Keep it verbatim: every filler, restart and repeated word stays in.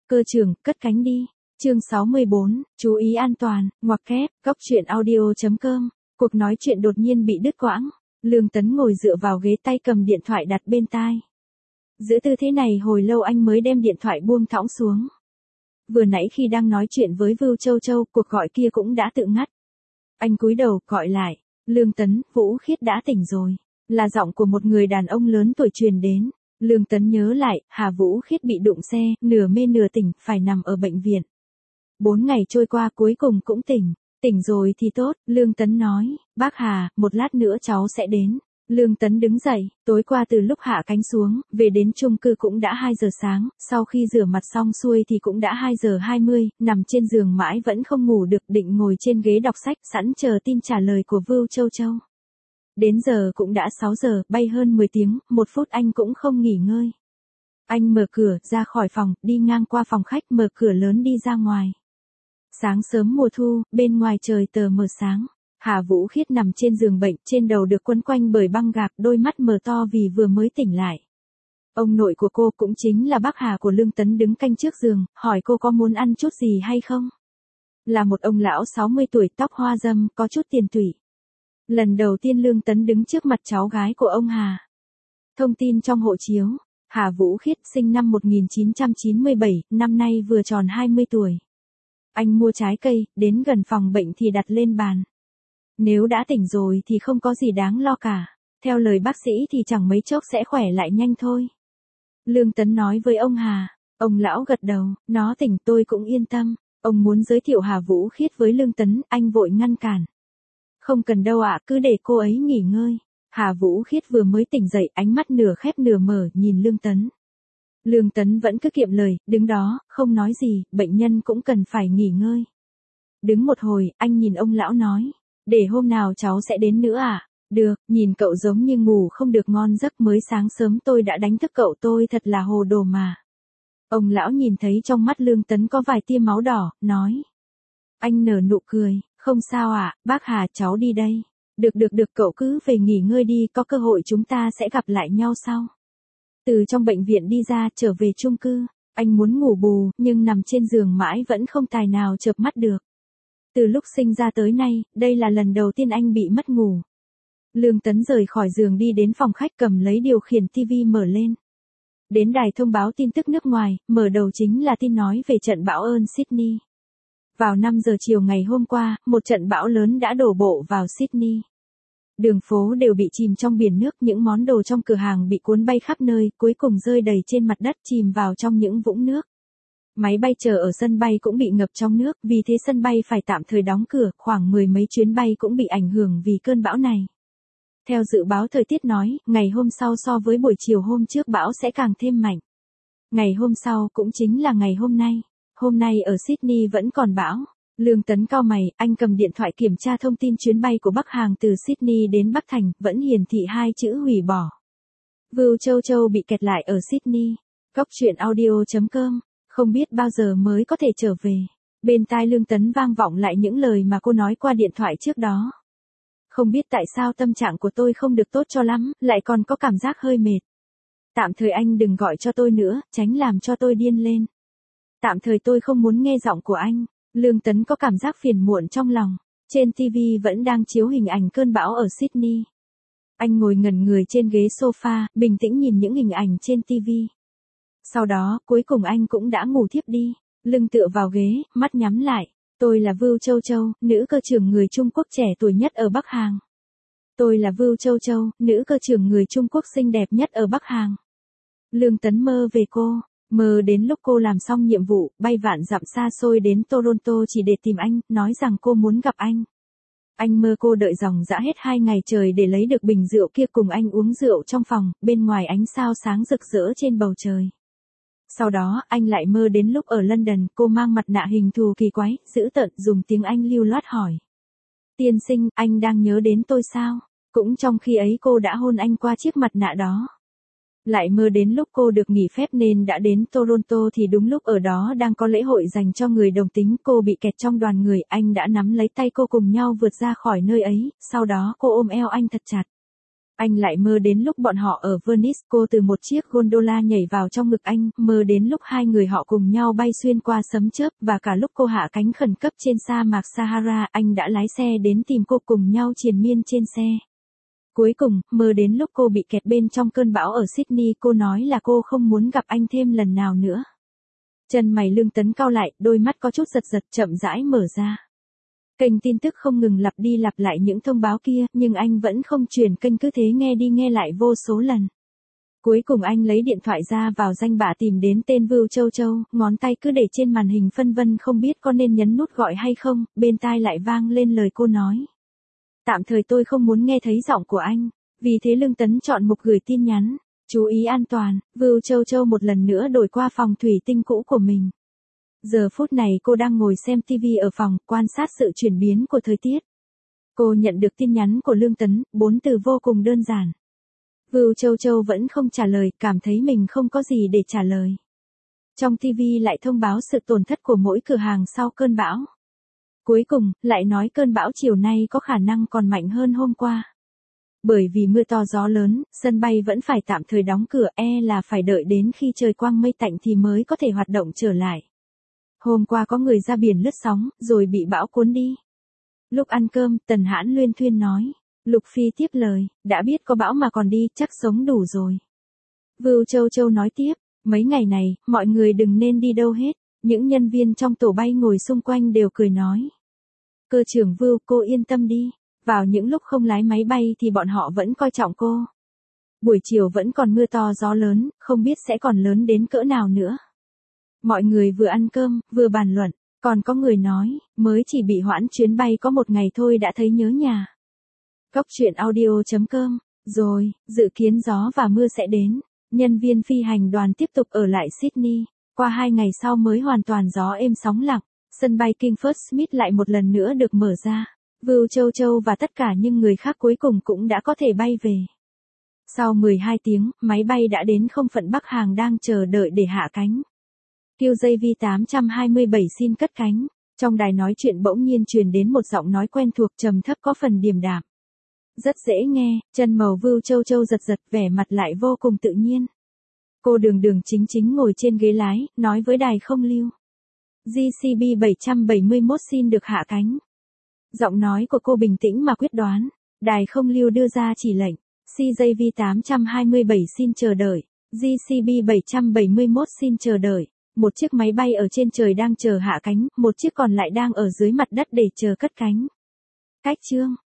cơ trưởng, cất cánh đi. Chương sáu mươi bốn, chú ý an toàn, ngoặc kép, góc truyện audio chấm com. Cuộc nói chuyện đột nhiên bị đứt quãng. Lương Tấn ngồi dựa vào ghế, tay cầm điện thoại đặt bên tai. Giữ tư thế này hồi lâu anh mới đem điện thoại buông thõng xuống. Vừa nãy khi đang nói chuyện với Vưu Châu Châu, cuộc gọi kia cũng đã tự ngắt. Anh cúi đầu, gọi lại. Lương Tấn, Vũ Khiết đã tỉnh rồi. Là giọng của một người đàn ông lớn tuổi truyền đến. Lương Tấn nhớ lại, Hà Vũ Khiết bị đụng xe, nửa mê nửa tỉnh, phải nằm ở bệnh viện. Bốn ngày trôi qua cuối cùng cũng tỉnh. Tỉnh rồi thì tốt, Lương Tấn nói. Bác Hà, một lát nữa cháu sẽ đến. Lương Tấn đứng dậy, tối qua từ lúc hạ cánh xuống, về đến chung cư cũng đã hai giờ sáng, sau khi rửa mặt xong xuôi thì cũng đã hai giờ hai mươi, nằm trên giường mãi vẫn không ngủ được, định ngồi trên ghế đọc sách, sẵn chờ tin trả lời của Vưu Châu Châu. Đến giờ cũng đã sáu giờ, bay hơn mười tiếng, một phút anh cũng không nghỉ ngơi. Anh mở cửa, ra khỏi phòng, đi ngang qua phòng khách, mở cửa lớn đi ra ngoài. Sáng sớm mùa thu, bên ngoài trời tờ mờ sáng. Hà Vũ Khiết nằm trên giường bệnh, trên đầu được quấn quanh bởi băng gạc, đôi mắt mờ to vì vừa mới tỉnh lại. Ông nội của cô cũng chính là bác Hà của Lương Tấn đứng canh trước giường, hỏi cô có muốn ăn chút gì hay không. Là một ông lão sáu mươi tuổi, tóc hoa râm, có chút tiền tủy. Lần đầu tiên Lương Tấn đứng trước mặt cháu gái của ông Hà. Thông tin trong hộ chiếu, Hà Vũ Khiết sinh năm một nghìn chín trăm chín mươi bảy, năm nay vừa tròn hai mươi tuổi. Anh mua trái cây, đến gần phòng bệnh thì đặt lên bàn. Nếu đã tỉnh rồi thì không có gì đáng lo cả. Theo lời bác sĩ thì chẳng mấy chốc sẽ khỏe lại nhanh thôi. Lương Tấn nói với ông Hà. Ông lão gật đầu, nó tỉnh tôi cũng yên tâm. Ông muốn giới thiệu Hà Vũ Khiết với Lương Tấn, anh vội ngăn cản. Không cần đâu ạ, cứ để cô ấy nghỉ ngơi. Hà Vũ Khiết vừa mới tỉnh dậy, ánh mắt nửa khép nửa mở, nhìn Lương Tấn. Lương Tấn vẫn cứ kiệm lời, đứng đó, không nói gì, bệnh nhân cũng cần phải nghỉ ngơi. Đứng một hồi, anh nhìn ông lão nói. Để hôm nào cháu sẽ đến nữa à? Được, nhìn cậu giống như ngủ không được ngon giấc, mới sáng sớm tôi đã đánh thức cậu, tôi thật là hồ đồ mà. Ông lão nhìn thấy trong mắt Lương Tấn có vài tia máu đỏ, nói. Anh nở nụ cười, không sao ạ, à, bác Hà cháu đi đây. Được được được, cậu cứ về nghỉ ngơi đi, có cơ hội chúng ta sẽ gặp lại nhau sau. Từ trong bệnh viện đi ra, trở về chung cư, anh muốn ngủ bù, nhưng nằm trên giường mãi vẫn không tài nào chợp mắt được. Từ lúc sinh ra tới nay, đây là lần đầu tiên anh bị mất ngủ. Lương Tấn rời khỏi giường đi đến phòng khách, cầm lấy điều khiển tivi mở lên. Đến đài thông báo tin tức nước ngoài, mở đầu chính là tin nói về trận bão ơn Sydney. Vào năm giờ chiều ngày hôm qua, một trận bão lớn đã đổ bộ vào Sydney. Đường phố đều bị chìm trong biển nước, những món đồ trong cửa hàng bị cuốn bay khắp nơi, cuối cùng rơi đầy trên mặt đất, chìm vào trong những vũng nước. Máy bay chờ ở sân bay cũng bị ngập trong nước, vì thế sân bay phải tạm thời đóng cửa, khoảng mười mấy chuyến bay cũng bị ảnh hưởng vì cơn bão này. Theo dự báo thời tiết nói, ngày hôm sau so với buổi chiều hôm trước bão sẽ càng thêm mạnh. Ngày hôm sau cũng chính là ngày hôm nay. Hôm nay ở Sydney vẫn còn bão. Lương Tấn cau mày, anh cầm điện thoại kiểm tra thông tin chuyến bay của Bắc Hàng từ Sydney đến Bắc Thành, vẫn hiển thị hai chữ hủy bỏ. Vưu Châu Châu bị kẹt lại ở Sydney. Góc truyện audio chấm com. Không biết bao giờ mới có thể trở về. Bên tai Lương Tấn vang vọng lại những lời mà cô nói qua điện thoại trước đó. Không biết tại sao tâm trạng của tôi không được tốt cho lắm, lại còn có cảm giác hơi mệt. Tạm thời anh đừng gọi cho tôi nữa, tránh làm cho tôi điên lên. Tạm thời tôi không muốn nghe giọng của anh. Lương Tấn có cảm giác phiền muộn trong lòng. Trên ti vi vẫn đang chiếu hình ảnh cơn bão ở Sydney. Anh ngồi ngẩn người trên ghế sofa, bình tĩnh nhìn những hình ảnh trên ti vi. Sau đó, cuối cùng anh cũng đã ngủ thiếp đi, lưng tựa vào ghế, mắt nhắm lại. Tôi là Vưu Châu Châu, nữ cơ trưởng người Trung Quốc trẻ tuổi nhất ở Bắc Hàng. Tôi là Vưu Châu Châu, nữ cơ trưởng người Trung Quốc xinh đẹp nhất ở Bắc Hàng. Lương Tấn mơ về cô, mơ đến lúc cô làm xong nhiệm vụ, bay vạn dặm xa xôi đến Toronto chỉ để tìm anh, nói rằng cô muốn gặp anh. Anh mơ cô đợi dòng dã hết hai ngày trời để lấy được bình rượu kia, cùng anh uống rượu trong phòng, bên ngoài ánh sao sáng rực rỡ trên bầu trời. Sau đó, anh lại mơ đến lúc ở London, cô mang mặt nạ hình thù kỳ quái, dữ tợn, dùng tiếng Anh lưu loát hỏi. Tiên sinh, anh đang nhớ đến tôi sao? Cũng trong khi ấy cô đã hôn anh qua chiếc mặt nạ đó. Lại mơ đến lúc cô được nghỉ phép nên đã đến Toronto thì đúng lúc ở đó đang có lễ hội dành cho người đồng tính, cô bị kẹt trong đoàn người, anh đã nắm lấy tay cô cùng nhau vượt ra khỏi nơi ấy, sau đó cô ôm eo anh thật chặt. Anh lại mơ đến lúc bọn họ ở Venice, cô từ một chiếc gondola nhảy vào trong ngực anh, mơ đến lúc hai người họ cùng nhau bay xuyên qua sấm chớp, và cả lúc cô hạ cánh khẩn cấp trên sa mạc Sahara, anh đã lái xe đến tìm cô cùng nhau triền miên trên xe. Cuối cùng, mơ đến lúc cô bị kẹt bên trong cơn bão ở Sydney, cô nói là cô không muốn gặp anh thêm lần nào nữa. Chân mày Lương Tấn cau lại, đôi mắt có chút giật giật, chậm rãi mở ra. Kênh tin tức không ngừng lặp đi lặp lại những thông báo kia, nhưng anh vẫn không chuyển kênh, cứ thế nghe đi nghe lại vô số lần. Cuối cùng anh lấy điện thoại ra vào danh bạ tìm đến tên Vưu Châu Châu, ngón tay cứ để trên màn hình phân vân không biết có nên nhấn nút gọi hay không, bên tai lại vang lên lời cô nói. Tạm thời tôi không muốn nghe thấy giọng của anh, vì thế Lương Tấn chọn mục gửi tin nhắn. Chú ý an toàn, Vưu Châu Châu một lần nữa đổi qua phòng thủy tinh cũ của mình. Giờ phút này cô đang ngồi xem tivi ở phòng, quan sát sự chuyển biến của thời tiết. Cô nhận được tin nhắn của Lương Tấn, bốn từ vô cùng đơn giản. Vưu Châu Châu vẫn không trả lời, cảm thấy mình không có gì để trả lời. Trong tivi lại thông báo sự tổn thất của mỗi cửa hàng sau cơn bão. Cuối cùng, lại nói cơn bão chiều nay có khả năng còn mạnh hơn hôm qua. Bởi vì mưa to gió lớn, sân bay vẫn phải tạm thời đóng cửa, e là phải đợi đến khi trời quang mây tạnh thì mới có thể hoạt động trở lại. Hôm qua có người ra biển lướt sóng, rồi bị bão cuốn đi. Lúc ăn cơm, Tần Hãn luyên thuyên nói. Lục Phi tiếp lời, đã biết có bão mà còn đi, chắc sống đủ rồi. Vưu Châu Châu nói tiếp, mấy ngày này, mọi người đừng nên đi đâu hết. Những nhân viên trong tổ bay ngồi xung quanh đều cười nói. Cơ trưởng Vưu, cô yên tâm đi. Vào những lúc không lái máy bay thì bọn họ vẫn coi trọng cô. Buổi chiều vẫn còn mưa to gió lớn, không biết sẽ còn lớn đến cỡ nào nữa. Mọi người vừa ăn cơm, vừa bàn luận, còn có người nói, mới chỉ bị hoãn chuyến bay có một ngày thôi đã thấy nhớ nhà. Góc truyện audio chấm com, rồi, dự kiến gió và mưa sẽ đến. Nhân viên phi hành đoàn tiếp tục ở lại Sydney, qua hai ngày sau mới hoàn toàn gió êm sóng lặng, sân bay King Fahd Smith lại một lần nữa được mở ra. Vưu Châu Châu và tất cả những người khác cuối cùng cũng đã có thể bay về. Sau mười hai tiếng, máy bay đã đến không phận Bắc Hàng đang chờ đợi để hạ cánh. Q J V tám hai bảy xin cất cánh. Trong đài nói chuyện bỗng nhiên truyền đến một giọng nói quen thuộc trầm thấp có phần điềm đạm. Rất dễ nghe, chân màu Vưu Châu Châu giật giật, vẻ mặt lại vô cùng tự nhiên. Cô đường đường chính chính ngồi trên ghế lái, nói với đài không lưu. G C B bảy bảy mốt xin được hạ cánh. Giọng nói của cô bình tĩnh mà quyết đoán. Đài không lưu đưa ra chỉ lệnh. C J V tám hai bảy xin chờ đợi. G C B bảy bảy mốt xin chờ đợi. Một chiếc máy bay ở trên trời đang chờ hạ cánh, một chiếc còn lại đang ở dưới mặt đất để chờ cất cánh. Cách chương